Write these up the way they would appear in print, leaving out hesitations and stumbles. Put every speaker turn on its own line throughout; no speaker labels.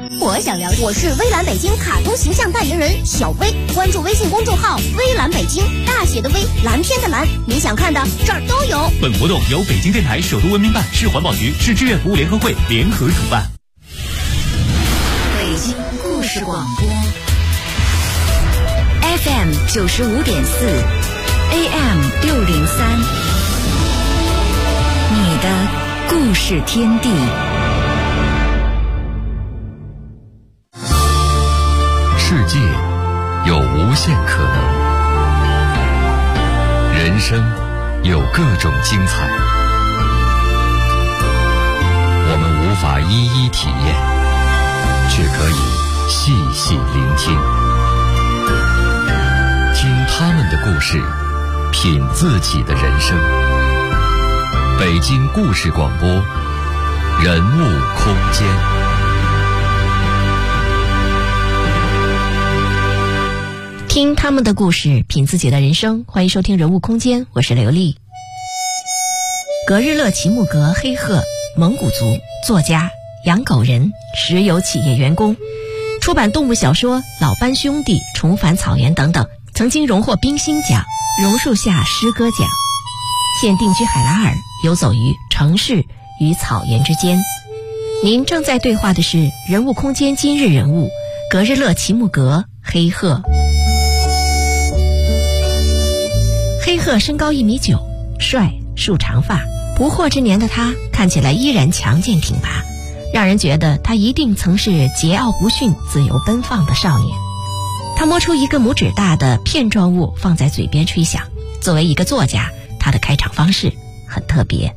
我想了解。我是微蓝北京卡通形象代言人小薇，关注微信公众号微蓝北京，大写的微，蓝天的蓝，你想看的这儿都有。
本活动由北京电台首都文明办、市环保局、市志愿服务联合会联合主办。
北京故事广播 FM 95.4 AM 603，你的故事天地。
世界有无限可能，人生有各种精彩，我们无法一一体验，却可以细细聆听，听他们的故事，品自己的人生。北京故事广播，人物空间。
听他们的故事，品自己的人生。欢迎收听人物空间，我是刘丽。格日勒齐木格黑鹤，蒙古族，作家，养狗人，石油企业员工，出版动物小说《老班兄弟》《重返草原》等等，曾经荣获冰心奖、榕树下诗歌奖。现定居海拉尔，游走于城市与草原之间。您正在对话的是人物空间今日人物格日勒齐木格黑鹤。黑鹤身高1.9米，帅，束长发，不惑之年的他看起来依然强健挺拔，让人觉得他一定曾是桀骜不驯、自由奔放的少年。他摸出一个拇指大的片状物放在嘴边吹响，作为一个作家，他的开场方式很特别。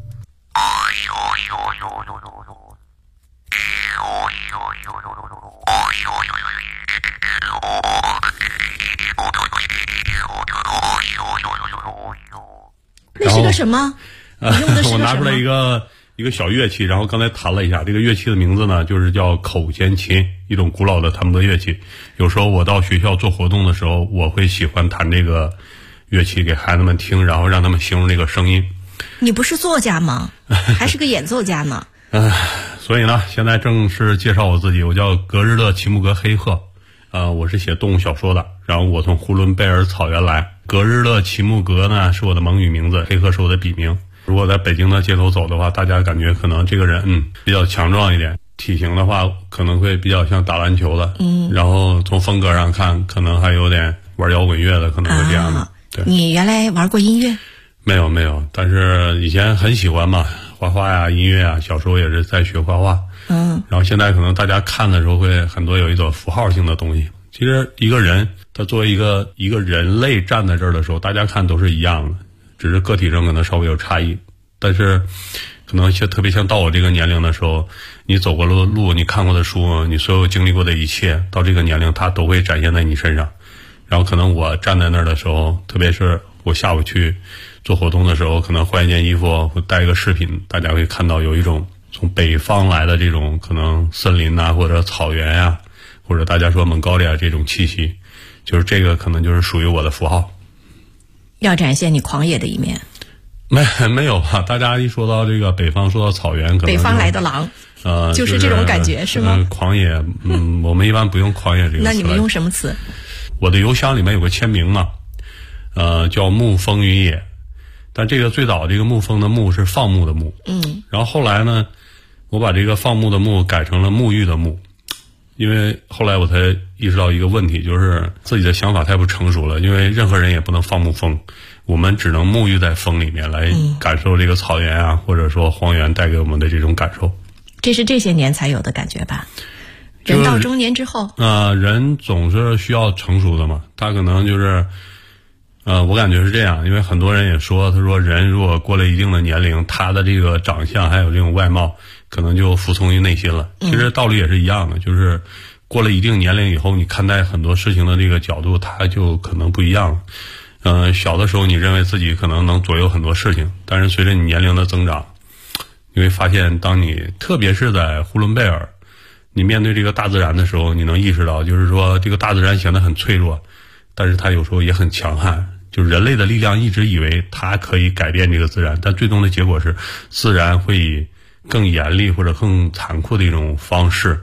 那是个什么？用的是
我拿出来一个小乐器，然后刚才弹了一下。这个乐器的名字呢，就是叫口弦琴，一种古老的弹拨乐器。有时候我到学校做活动的时候，我会喜欢弹这个乐器给孩子们听，然后让他们形容这个声音。
你不是作家吗？还是个演奏家呢？
所以呢，现在正式介绍我自己，我叫格日勒齐木格黑鹤，我是写动物小说的，然后我从呼伦贝尔草原来。格日勒齐木格呢是我的蒙语名字，黑鹤是我的笔名。如果在北京的街头走的话，大家感觉可能这个人比较强壮一点，体型的话可能会比较像打篮球的，然后从风格上看可能还有点玩摇滚乐的，可能会这样的。对，
你原来玩过音乐？
没有，但是以前很喜欢嘛，画画呀、音乐啊，小时候也是在学画画。然后现在可能大家看的时候会很多有一种符号性的东西。其实一个人他作为一个人类站在这儿的时候，大家看都是一样的，只是个体上可能稍微有差异。但是可能特别像到我这个年龄的时候，你走过的路，你看过的书，你所有经历过的一切，到这个年龄它都会展现在你身上。然后可能我站在那儿的时候，特别是我下午去做活动的时候，可能换一件衣服或带一个饰品，大家会看到有一种从北方来的这种可能森林啊，或者草原啊，或者大家说蒙高利亚这种气息，就是这个可能就是属于我的符号。
要展现你狂野的一面？
没有吧？大家一说到这个北方，说到草原，可能
北方来的狼，就是这种感觉，是吗？
狂野，我们一般不用狂野这个词。
那你们用什么词？
我的邮箱里面有个签名嘛，叫沐风云野，但这个最早这个沐风的沐是放牧的牧，然后后来呢，我把这个放牧的牧改成了沐浴的沐，因为后来我才意识到一个问题，就是自己的想法太不成熟了，因为任何人也不能放牧风，我们只能沐浴在风里面来感受这个草原啊，或者说荒原带给我们的这种感受。
这是这些年才有的感觉吧？人到中年之后，
人总是需要成熟的嘛。他可能就是，我感觉是这样，因为很多人也说，他说人如果过了一定的年龄，他的这个长相还有这种外貌，可能就服从于内心了。其实道理也是一样的，就是过了一定年龄以后，你看待很多事情的这个角度，它就可能不一样了。小的时候你认为自己可能能左右很多事情，但是随着你年龄的增长，你会发现，当你特别是在呼伦贝尔，你面对这个大自然的时候，你能意识到，就是说这个大自然显得很脆弱，但是它有时候也很强悍。就是人类的力量一直以为它可以改变这个自然，但最终的结果是，自然会以更严厉或者更残酷的一种方式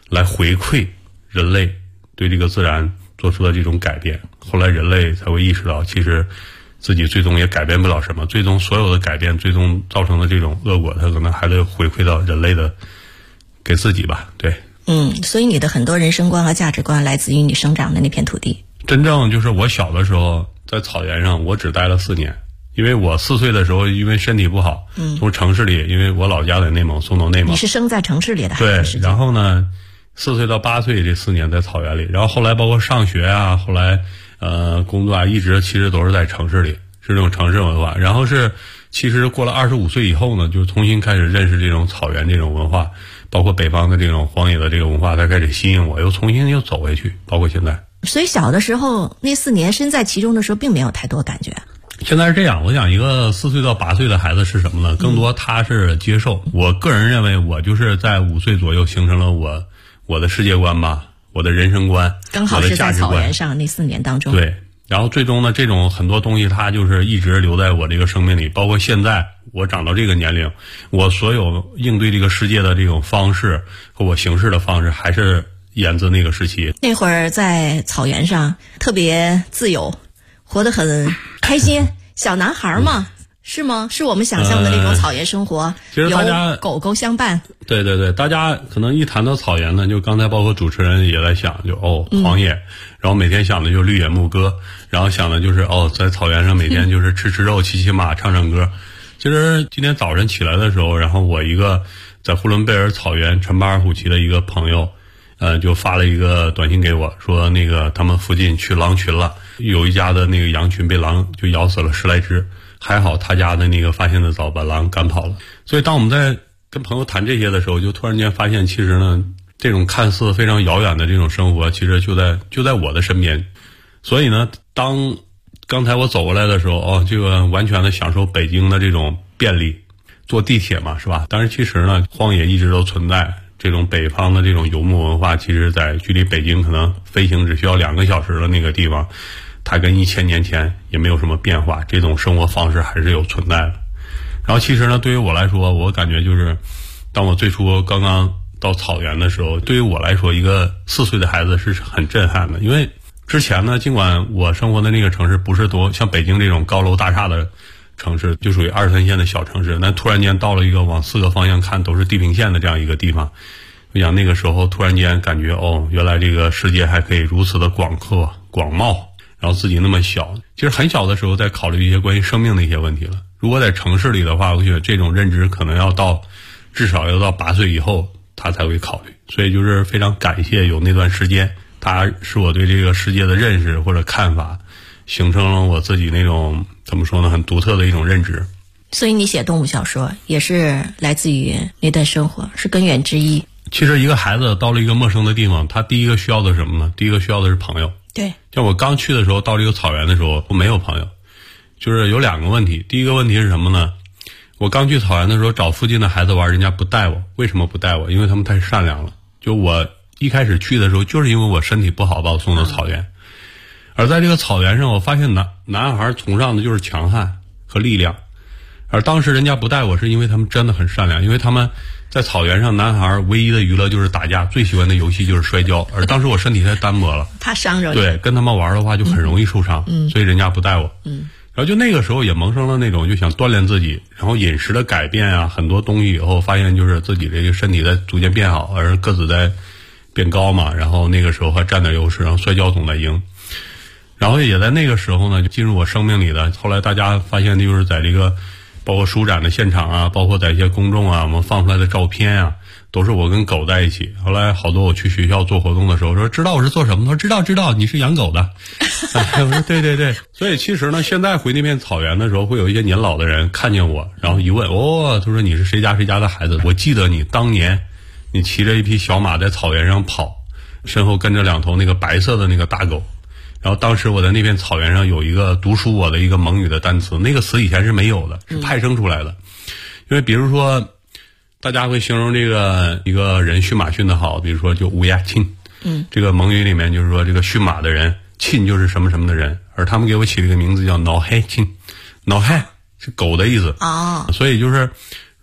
来回馈人类对这个自然做出的这种改变。后来人类才会意识到，其实自己最终也改变不了什么，最终所有的改变最终造成的这种恶果，它可能还得回馈到人类的给自己吧。对，
所以你的很多人生观和价值观来自于你生长的那片土地。
真正就是我小的时候在草原上，我只待了4年，因为我4岁的时候因为身体不好，从城市里，因为我老家在内蒙，松东内蒙。
你是生在城市里的孩子？
对，然后呢4岁到8岁这4年在草原里，然后后来包括上学啊，后来工作啊，一直其实都是在城市里，是这种城市文化。然后是其实过了25岁以后呢，就重新开始认识这种草原这种文化，包括北方的这种荒野的这个文化，才开始吸引我，又重新又走回去，包括现在。
所以小的时候那4年身在其中的时候并没有太多感觉。
现在是这样，我想一个4岁到8岁的孩子是什么呢？更多他是接受。我个人认为我就是在5岁左右形成了我的世界观吧，我的人生观，
刚好是在草原上那4年当中。
对，然后最终呢，这种很多东西它就是一直留在我这个生命里，包括现在我长到这个年龄，我所有应对这个世界的这种方式和我行事的方式还是源自那个时期。
那会儿在草原上特别自由，活得很开心，小男孩嘛，是吗？是我们想象的那种草原生活，
其实大家
有狗狗相伴。
对对对，大家可能一谈到草原呢，就刚才包括主持人也在想，就荒野，然后每天想的就绿野牧歌，然后想的就是在草原上每天就是吃肉、骑马、唱歌。其实今天早晨起来的时候，然后我一个在呼伦贝尔草原陈巴尔虎旗的一个朋友，就发了一个短信给我，说那个他们附近去狼群了，有一家的那个羊群被狼就咬死了10来只，还好他家的那个发现的早，把狼赶跑了。所以当我们在跟朋友谈这些的时候，就突然间发现，其实呢，这种看似非常遥远的这种生活，其实就在我的身边。所以呢，当刚才我走过来的时候，这个完全的享受北京的这种便利，坐地铁嘛，是吧？但是其实呢，荒野一直都存在。这种北方的这种游牧文化，其实在距离北京可能飞行只需要2个小时的那个地方，它跟1000年前也没有什么变化，这种生活方式还是有存在的。然后其实呢，对于我来说，我感觉就是当我最初刚刚到草原的时候，对于我来说，一个4岁的孩子是很震撼的。因为之前呢，尽管我生活的那个城市不是多像北京这种高楼大厦的城市，就属于2、3线的小城市，但突然间到了一个往4个方向看都是地平线的这样一个地方，我想那个时候突然间感觉原来这个世界还可以如此的广阔广袤，然后自己那么小。其实很小的时候在考虑一些关于生命的一些问题了。如果在城市里的话，我觉得这种认知可能至少要到8岁以后他才会考虑。所以就是非常感谢有那段时间，它是我对这个世界的认识或者看法形成了我自己那种怎么说呢，很独特的一种认知。
所以你写动物小说也是来自于那段生活，是根源之一。
其实一个孩子到了一个陌生的地方，他第一个需要的是什么呢？第一个需要的是朋友。
对，
像我刚去的时候，到这个草原的时候，我没有朋友，就是有2个问题。第一个问题是什么呢？我刚去草原的时候，找附近的孩子玩，人家不带我。为什么不带我？因为他们太善良了。就我一开始去的时候，就是因为我身体不好，把我送到草原。而在这个草原上，我发现男孩崇尚的就是强悍和力量。而当时人家不带我，是因为他们真的很善良，因为他们在草原上，男孩唯一的娱乐就是打架，最喜欢的游戏就是摔跤。而当时我身体太单薄了，
怕伤着你。
对，跟他们玩的话就很容易受伤，所以人家不带我。然后就那个时候也萌生了那种就想锻炼自己，然后饮食的改变啊，很多东西以后发现就是自己这个身体在逐渐变好，而个子在变高嘛，然后那个时候还占点优势，然后摔跤总在赢。然后也在那个时候呢，就进入我生命里的。后来大家发现就是在这个包括书展的现场啊，包括在一些公众啊，我们放出来的照片啊，都是我跟狗在一起。后来好多我去学校做活动的时候说，知道我是做什么？他说知道你是养狗的。我说对对对。所以其实呢，现在回那片草原的时候，会有一些年老的人看见我，然后一问，他说你是谁家的孩子？我记得你当年你骑着一匹小马在草原上跑，身后跟着2头那个白色的那个大狗。然后当时我在那片草原上有一个读书我的一个蒙语的单词，那个词以前是没有的，是派生出来的。因为比如说大家会形容这个一个人驯马驯得好，比如说就乌鸦亲，这个蒙语里面就是说这个驯马的人，亲就是什么什么的人，而他们给我起了一个名字叫脑海亲，脑海是狗的意思。所以就是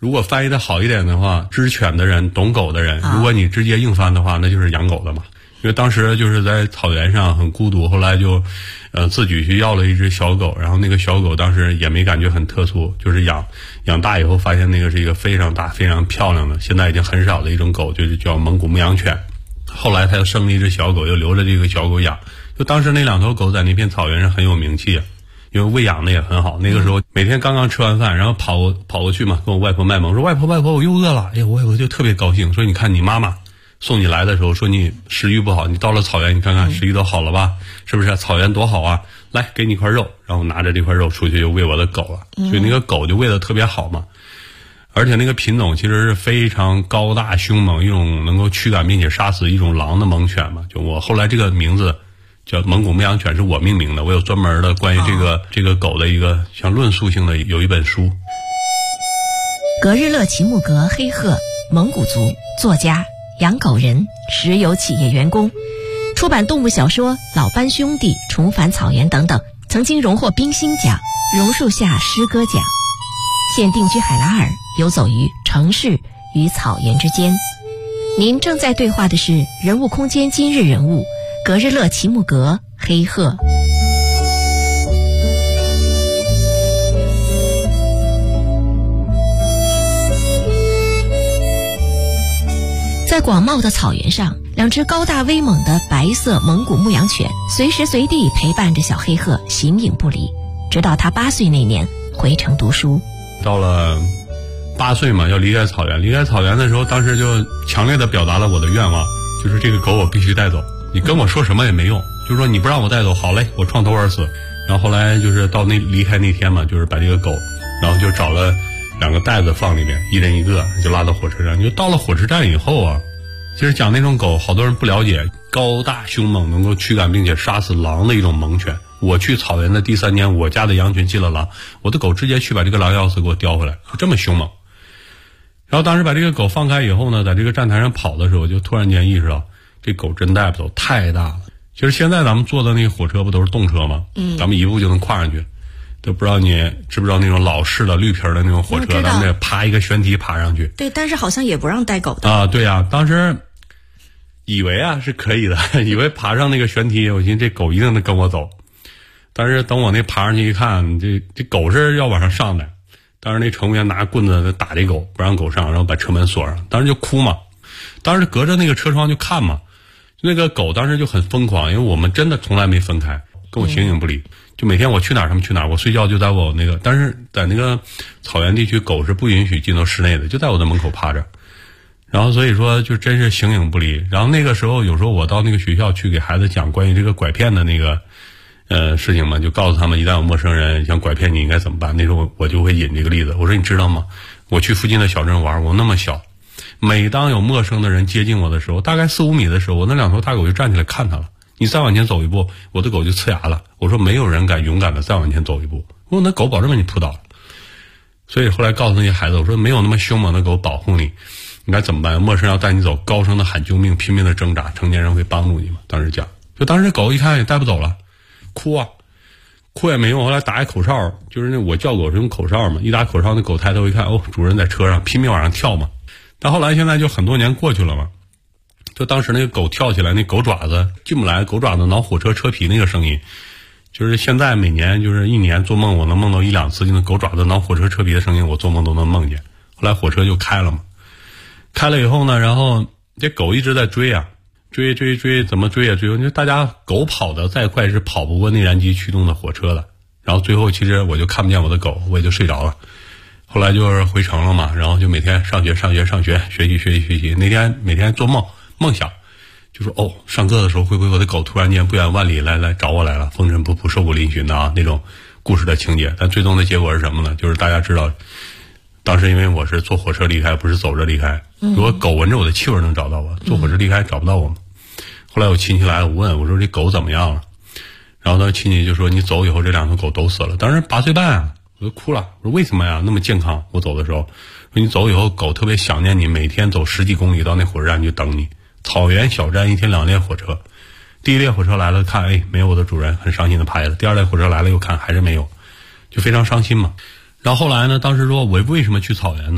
如果翻译的好一点的话，知犬的人、懂狗的人，如果你直接硬翻的话，那就是养狗的嘛。因为当时就是在草原上很孤独，后来就自己去要了一只小狗，然后那个小狗当时也没感觉很特殊，就是养大以后发现那个是一个非常大非常漂亮的，现在已经很少的一种狗，就是叫蒙古牧羊犬。后来他又生了一只小狗，又留着这个小狗养。就当时那2头狗在那片草原上很有名气，因为喂养的也很好。那个时候每天刚刚吃完饭，然后跑过去嘛，跟我外婆卖萌，说外婆我又饿了。哎呀，我就特别高兴，说你看你妈妈送你来的时候说你食欲不好，你到了草原你看看食欲都好了吧，是不是？草原多好啊，来给你一块肉，然后拿着这块肉出去就喂我的狗了。所以那个狗就喂得特别好嘛。而且那个品种其实是非常高大凶猛，一种能够驱赶并且杀死一种狼的猛犬嘛。就我后来这个名字叫蒙古牧羊犬是我命名的，我有专门的关于这个狗的一个像论述性的有一本书。
格日勒齐木格黑鹤，蒙古族，作家，养狗人，石油企业员工，出版动物小说《老班兄弟》《重返草原》等等，曾经荣获冰心奖、榕树下诗歌奖。现定居海拉尔，游走于城市与草原之间。您正在对话的是人物空间今日人物格日勒齐木格黑鹤。在广袤的草原上，2只高大威猛的白色蒙古牧羊犬随时随地陪伴着小黑鹤形影不离，直到他8岁那年回城读书。
到了8岁嘛，要离开草原。离开草原的时候，当时就强烈的表达了我的愿望，就是这个狗我必须带走，你跟我说什么也没用，就是说你不让我带走，好嘞，我创头而死。然后后来就是到离开那天嘛，就是把这个狗，然后就找了2个袋子放里面，一人一个，就拉到火车站。就到了火车站以后啊，其实讲那种狗，好多人不了解，高大凶猛，能够驱赶并且杀死狼的一种猛犬。我去草原的第3年，我家的羊群进了狼，我的狗直接去把这个狼钥匙给我叼回来，就这么凶猛。然后当时把这个狗放开以后呢，在这个站台上跑的时候，我就突然间意识到，这狗真带不走，太大了。其实现在咱们坐的那个火车不都是动车吗？咱们一步就能跨上去。都不知道你知不知道那种老式的绿皮的那种火车，咱们得爬一个悬梯爬上去。
对，但是好像也不让带狗的
啊。对啊，当时以为是可以的，以为爬上那个悬梯，我寻思这狗一定能跟我走。但是等我那爬上去一看，这狗是要往上上的。当时那乘务员拿棍子打这狗，不让狗上，然后把车门锁上。当时就哭嘛，当时隔着那个车窗就看嘛，那个狗当时就很疯狂，因为我们真的从来没分开，跟我形影不离。就每天我去哪儿他们去哪儿，我睡觉就在我那个，但是在那个草原地区，狗是不允许进到室内的，就在我的门口趴着。然后所以说就真是形影不离。然后那个时候有时候我到那个学校去给孩子讲关于这个拐骗的那个事情嘛，就告诉他们一旦有陌生人想拐骗你应该怎么办。那时候我就会引这个例子，我说你知道吗，我去附近的小镇玩，我那么小，每当有陌生的人接近我的时候，大概4-5米的时候，我那2头大狗就站起来看他了。你再往前走一步，我的狗就呲牙了。我说没有人敢勇敢的再往前走一步，我那狗保证把你扑倒了。所以后来告诉那些孩子，我说没有那么凶猛的狗保护你，应该怎么办？陌生人要带你走，高声的喊救命，拼命的挣扎，成年人会帮助你吗？当时讲，就当时狗一看也带不走了，哭也没用。后来打一口哨，就是那我叫狗是用口哨嘛，一打口哨那狗抬头一看，哦，主人在车上，拼命往上跳嘛。但后来现在就很多年过去了嘛，就当时那个狗跳起来，那狗爪子进不来，狗爪子挠火车车皮那个声音，就是现在每年就是1年做梦我能梦到1-2次，就那狗爪子挠火车车皮的声音，我做梦都能梦见。后来火车就开了嘛，开了以后呢，然后这狗一直在追啊，追，怎么追也追不。就大家狗跑的再快是跑不过内燃机驱动的火车的。然后最后其实我就看不见我的狗，我也就睡着了。后来就是回城了嘛，然后就每天上学，学习。那天每天做梦想，就说上课的时候会不会我的狗突然间不远万里来找我来了，风尘仆仆瘦骨嶙峋的啊，那种故事的情节。但最终的结果是什么呢？就是大家知道，当时因为我是坐火车离开，不是走着离开。如果狗闻着我的气味能找到我，坐火车离开找不到我嘛。后来我亲戚来了，我问我说这狗怎么样了？然后他亲戚就说你走以后这2头狗都死了。当时8岁半啊，我就哭了。我说为什么呀？那么健康。我走的时候说你走以后狗特别想念你，每天走10几公里到那火车站就等你。草原小站1天2列火车，第1列火车来了看没有我的主人，很伤心的拍了。第2列火车来了又看还是没有，就非常伤心嘛。然后后来呢，当时说我为什么去草原呢？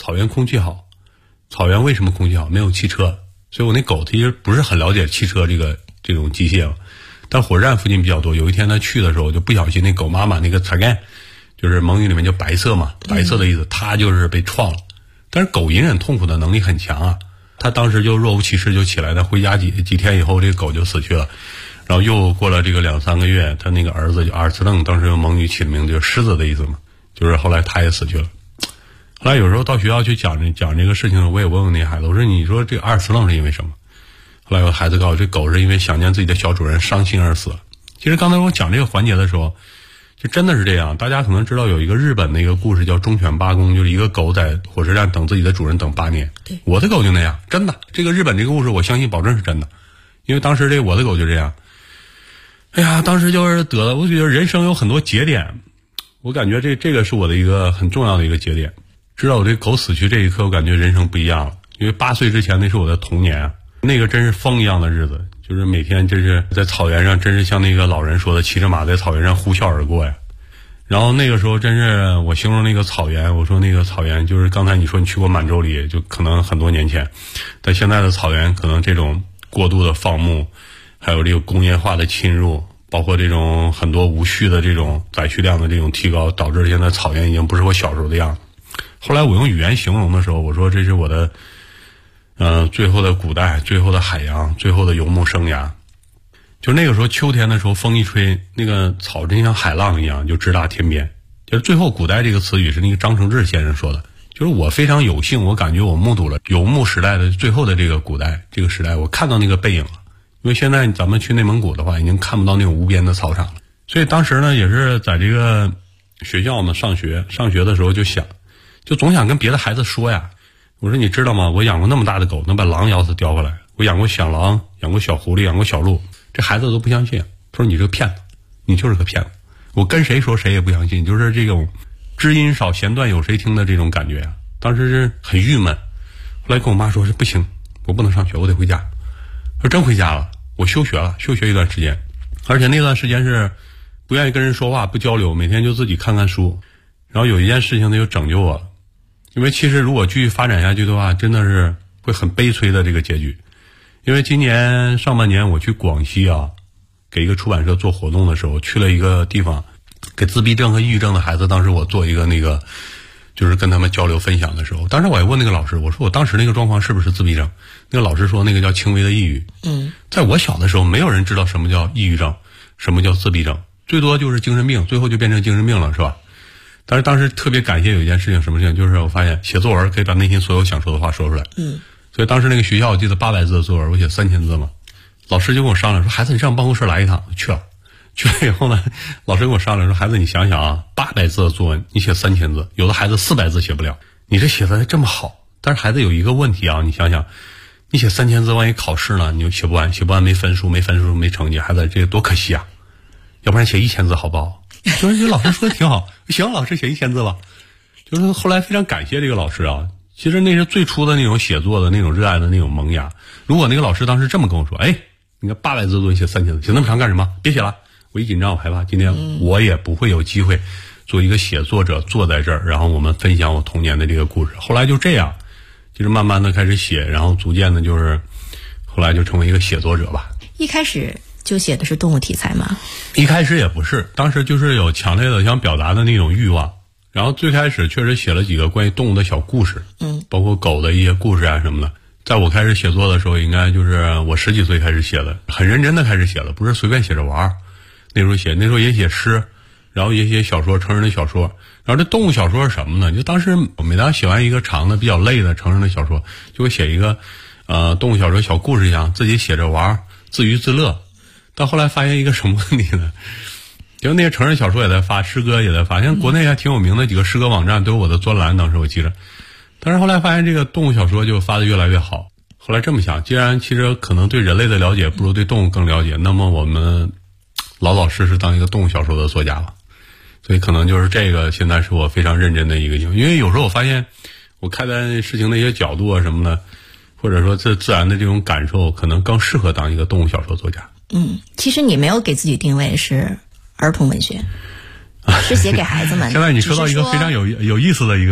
草原空气好，草原为什么空气好？没有汽车，所以我那狗其实不是很了解汽车这种机械，但火车站附近比较多。有一天他去的时候，就不小心那狗妈妈那个擦干，就是蒙语里面叫白色嘛，白色的意思，它就是被撞了。但是狗隐忍痛苦的能力很强啊，它当时就若无其事就起来，但回家几天以后，这个狗就死去了。然后又过了这个2-3个月，他那个儿子就阿尔茨楞，当时用蒙语起的名字，就是狮子的意思嘛，就是后来他也死去了。后来有时候到学校去讲这个事情，我也问那孩子，我说你说这个阿尔茨楞是因为什么？后来有孩子告诉我，这狗是因为想念自己的小主人，伤心而死。其实刚才我讲这个环节的时候，就真的是这样。大家可能知道有一个日本的一个故事叫忠犬八公，就是一个狗在火车站等自己的主人等8年。
对，
我的狗就那样，真的。这个日本这个故事，我相信保证是真的，因为当时我的狗就这样。哎呀，当时就是得了，我觉得人生有很多节点，我感觉这个是我的一个很重要的一个节点。知道我这狗死去这一刻，我感觉人生不一样了。因为8岁之前那是我的童年，那个真是风一样的日子，就是每天真是在草原上，真是像那个老人说的，骑着马在草原上呼啸而过呀。然后那个时候真是我形容那个草原，我说那个草原就是刚才你说你去过满洲里，就可能很多年前，但现在的草原可能这种过度的放牧，还有这个工业化的侵入，包括这种很多无序的这种载畜量的这种提高，导致现在草原已经不是我小时候的样子。后来我用语言形容的时候，我说这是我的最后的古代，最后的海洋，最后的游牧生涯。就那个时候秋天的时候，风一吹，那个草真像海浪一样就直达天边。就是最后古代这个词语是那个张承志先生说的，就是我非常有幸，我感觉我目睹了游牧时代的最后的这个古代这个时代，我看到那个背影了。因为现在咱们去内蒙古的话，已经看不到那种无边的草场了。所以当时呢，也是在这个学校呢上学的时候就想，就总想跟别的孩子说呀，我说你知道吗？我养过那么大的狗，能把狼咬死叼回来。我养过小狼，养过小狐狸，养过小鹿。这孩子都不相信，他说你这个骗子，你就是个骗子。我跟谁说谁也不相信，就是这种知音少弦断有谁听的这种感觉啊。当时是很郁闷，后来跟我妈说是不行，我不能上学，我得回家。说真回家了，我休学了，休学一段时间，而且那段时间是不愿意跟人说话，不交流，每天就自己看看书。然后有一件事情呢，就拯救我了，因为其实如果继续发展下去的话，真的是会很悲催的这个结局。因为今年上半年我去广西啊，给一个出版社做活动的时候，去了一个地方，给自闭症和抑郁症的孩子，当时我做一个那个就是跟他们交流分享的时候，当时我也问那个老师，我说我当时那个状况是不是自闭症？那个老师说那个叫轻微的抑郁。在我小的时候，没有人知道什么叫抑郁症，什么叫自闭症，最多就是精神病，最后就变成精神病了，是吧？但是当时特别感谢有一件事情，什么事情？就是我发现写作文可以把内心所有想说的话说出来。所以当时那个学校我记得800字的作文，我写3000字嘛。老师就跟我商量说，孩子你上办公室来一趟。我去了以后呢，老师跟我商量说，孩子你想想啊，800字的作文你写3000字，有的孩子400字写不了，你这写的还这么好。但是孩子有一个问题啊，你想想，你写3000字，万一考试呢，你就写不完没分数没成绩，孩子这个多可惜啊。要不然写1000字好不好？就是这老师说的挺好，行，老师写1000字吧。就是后来非常感谢这个老师啊。其实那是最初的那种写作的那种热爱的那种萌芽。如果那个老师当时这么跟我说，你看800字作文写3000字，写那么长干什么？别写了。我一紧张，我害怕，今天我也不会有机会做一个写作者坐在这儿，然后我们分享我童年的这个故事。后来就这样，就是慢慢的开始写，然后逐渐的就是后来就成为一个写作者吧。
一开始就写的是动物题材吗？
一开始也不是，当时就是有强烈的想表达的那种欲望。然后最开始确实写了几个关于动物的小故事，包括狗的一些故事啊什么的。在我开始写作的时候，应该就是我10几岁开始写的，很认真的开始写了，不是随便写着玩。那时候也写诗，然后也写小说，成人的小说。然后这动物小说是什么呢？就当时我每当写完一个长的比较累的成人的小说，就会写一个动物小说小故事一样，自己写着玩，自娱自乐。到后来发现一个什么问题呢？就那些成人小说也在发，诗歌也在发，像国内还挺有名的几个诗歌网站都有我的专栏，当时我记着。但是后来发现这个动物小说就发得越来越好。后来这么想，既然其实可能对人类的了解不如对动物更了解，那么我们老老实实当一个动物小说的作家吧。所以可能就是这个现在是我非常认真的一个因为有时候我发现我看待事情的一些角度啊什么的，或者说自然的这种感受，可能更适合当一个动物小说作家。
其实你没有给自己定位是儿童文学，是写给孩子们。
现在你说到一个非常有意思的一个问题，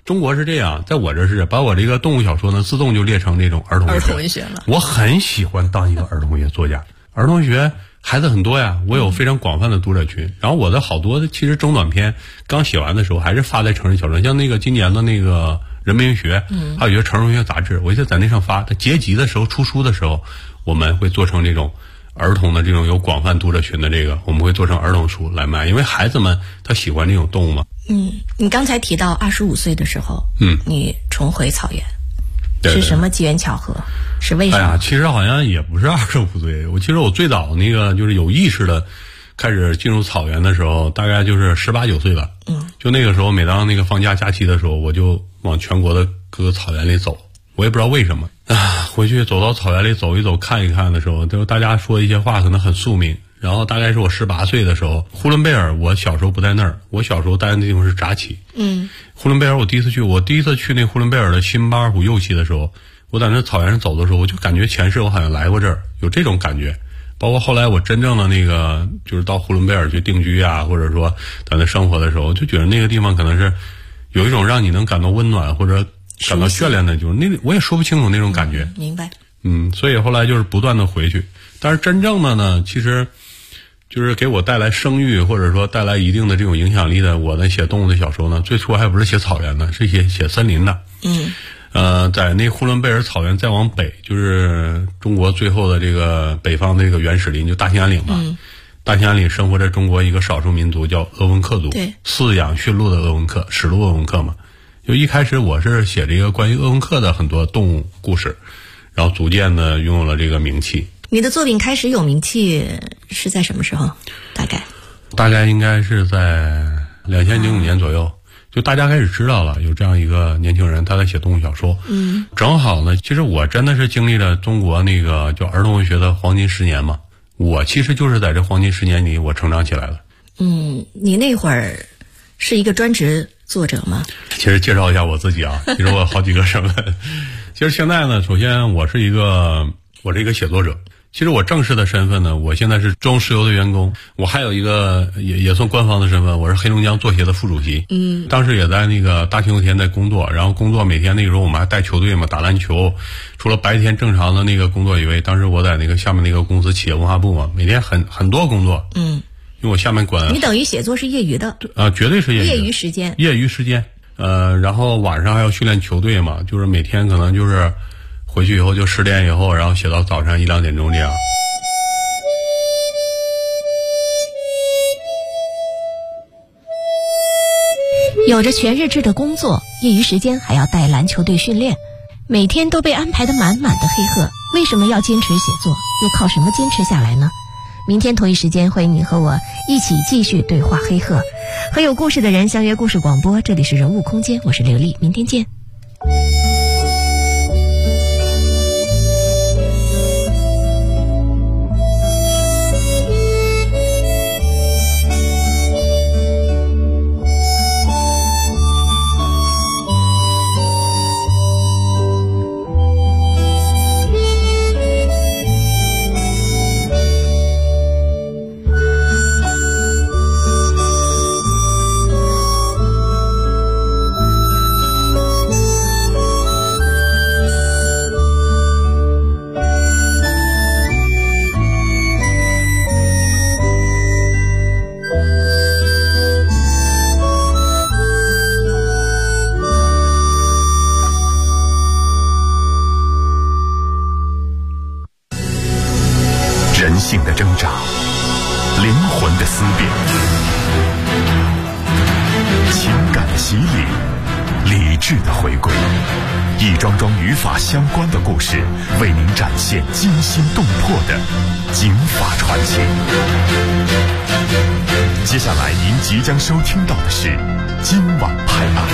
中国是这样，在我这是把我这个动物小说呢自动就列成这种儿童文学了。我很喜欢当一个儿童文学作家，儿童文学孩子很多呀，我有非常广泛的读者群。然后我的好多的其实中短篇刚写完的时候，还是发在成人小说，像那个今年的那个人民文学，还有一些成人文学杂志，我就在那上发。它结集的时候出书的时候，我们会做成这种儿童的这种有广泛读者群的这个，我们会做成儿童书来卖，因为孩子们他喜欢这种动物嘛。
你刚才提到25岁的时候，你重回草原，
对对，
是什么机缘巧合？是为什么？
哎呀，其实好像也不是25岁，其实我最早那个就是有意识的开始进入草原的时候，大概就是18、19岁吧。就那个时候，每当那个放假假期的时候，我就往全国的各个草原里走。我也不知道为什么啊，回去走到草原里走一走看一看的时候，就大家说一些话可能很宿命。然后大概是我18岁的时候，呼伦贝尔，我小时候不在那儿，我小时候待的地方是扎旗。呼伦贝尔我第一次去那呼伦贝尔的新巴尔虎右旗的时候，我在那草原上走的时候，我就感觉前世我好像来过这儿，有这种感觉。包括后来我真正的那个就是到呼伦贝尔去定居啊，或者说在那生活的时候，就觉得那个地方可能是有一种让你能感到温暖或者感到眷恋的，就是那我也说不清楚那种感觉。
明白。
所以后来就是不断的回去，但是真正的呢，其实就是给我带来声誉或者说带来一定的这种影响力的，我的写动物的小说呢，最初还不是写草原的，是写森林的。在那呼伦贝尔草原再往北，就是中国最后的这个北方的这个原始林，就大兴安岭嘛。大兴安岭生活着中国一个少数民族叫鄂温克族，饲养驯鹿的鄂温克，史鹿鄂温克嘛。就一开始我是写这个关于鄂温克的很多动物故事，然后逐渐的拥有了这个名气。
你的作品开始有名气是在什么时候？大概
应该是在2005年左右。就大家开始知道了有这样一个年轻人他在写动物小说。正好呢，其实我真的是经历了中国那个叫儿童文学的黄金10年嘛，我其实就是在这黄金10年里我成长起来了。
你那会儿是一个专职作者吗？
其实介绍一下我自己啊，其实我有好几个身份。其实现在呢，首先我是一个写作者。其实我正式的身份呢，我现在是中石油的员工，我还有一个也算官方的身份，我是黑龙江作协的副主席。当时也在那个大庆油田在工作，然后工作每天那个时候我们还带球队嘛，打篮球，除了白天正常的那个工作以外，当时我在那个下面那个公司企业文化部嘛，每天很多工作。因为我下面管。
你等于写作是业余的。
绝对是业余时间。然后晚上还要训练球队嘛，就是每天可能就是回去以后就10点以后，然后写到早上1、2点钟这样。
有着全日制的工作，业余时间还要带篮球队训练，每天都被安排得满满的。黑鹤为什么要坚持写作？又靠什么坚持下来呢？明天同一时间，欢迎你和我一起继续对话黑鹤，和有故事的人相约故事广播。这里是人物空间，我是刘丽，明天见。
人性的挣扎，灵魂的思辨，情感的洗礼，理智的回归，一桩桩与法相关的故事，为您展现惊心动魄的警法传奇。接下来您即将收听到的是今晚拍案。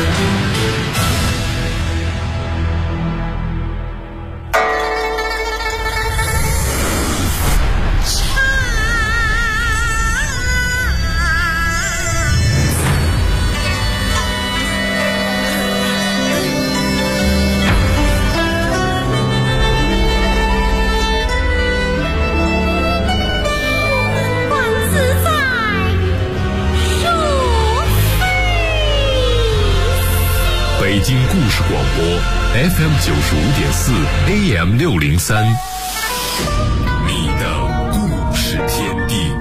事广播 FM 95.4 AM 603，你的故事天地。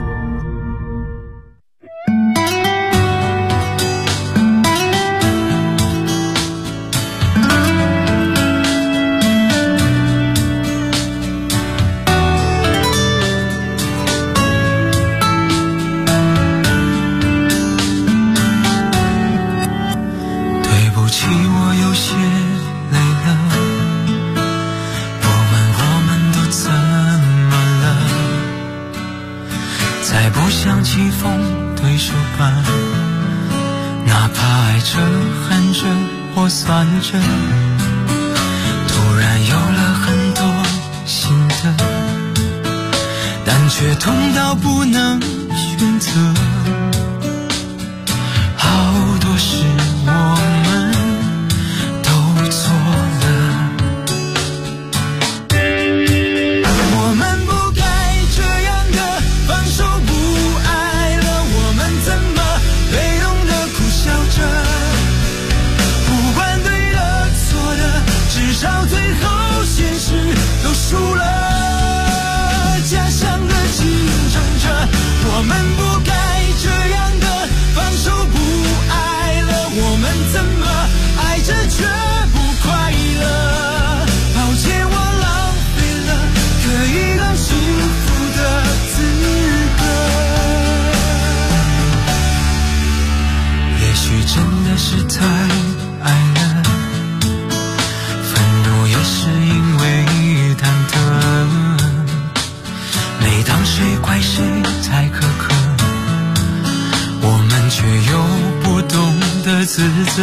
像棋逢对手般，哪怕爱着恨着或算着，突然有了很多心得，但却痛到不能选择。好多事我们都错了，我们不该这样的放手不至少最后现实都输了，假想的竞争着，我们不该这样的放手不爱了，我们怎么爱着却不快乐？抱歉，我浪费了可以更幸福的资格。也许真的是太爱了，是因为忐忑，每当谁怪谁太苛刻，我们却又不懂得自责，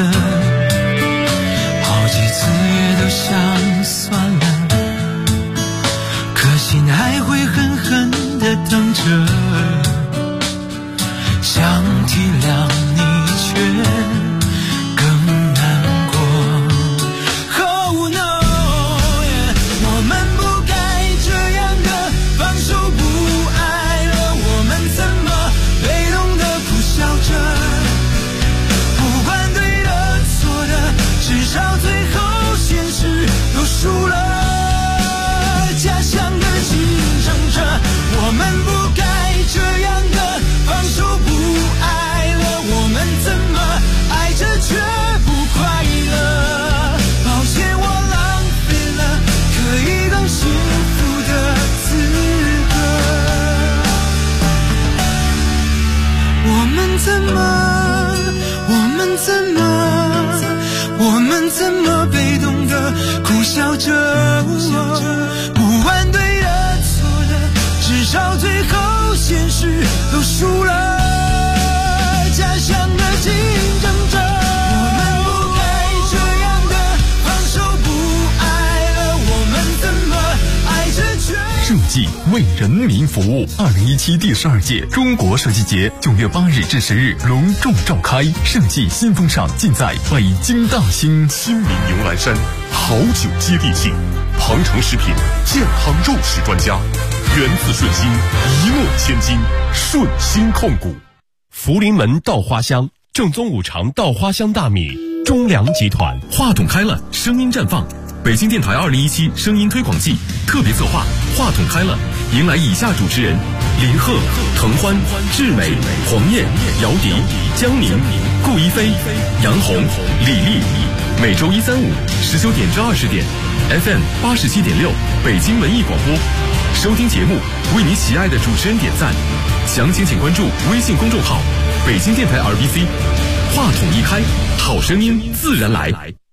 好几次也都想算了，可心还会狠狠地等着，想体谅你却输了，假想的竞争着，我们不该这样的放手不爱了，我们怎么爱着却不快乐？抱歉，我浪费了可以更幸福的资格。我们怎么被动的苦笑着，不管对的错的，至少最后现实都输了，假想的竞争着，我们不该这样的放手不爱了，我们怎么爱着却
设计为人民服务。2017第12届中国设计节9月8日至10日隆重召开，设计新风尚尽在北京大兴。新民牛栏山好酒接地气，庞城食品健康肉食专家，源自顺心，一诺千金，顺心控股。
福临门稻花香，正宗五常稻花香大米，中粮集团。
话筒开了，声音绽放。北京电台2017声音推广季特别策划，话筒开了，迎来以下主持人：林鹤、滕欢、志美、黄燕、姚笛、江宁、顾一飞、杨红、李丽。每周1、3、519点至20点 ，FM 87.6北京文艺广播。收听节目，为你喜爱的主持人点赞。详情请关注微信公众号“北京电台 RBC”。话筒一开，好声音自然来。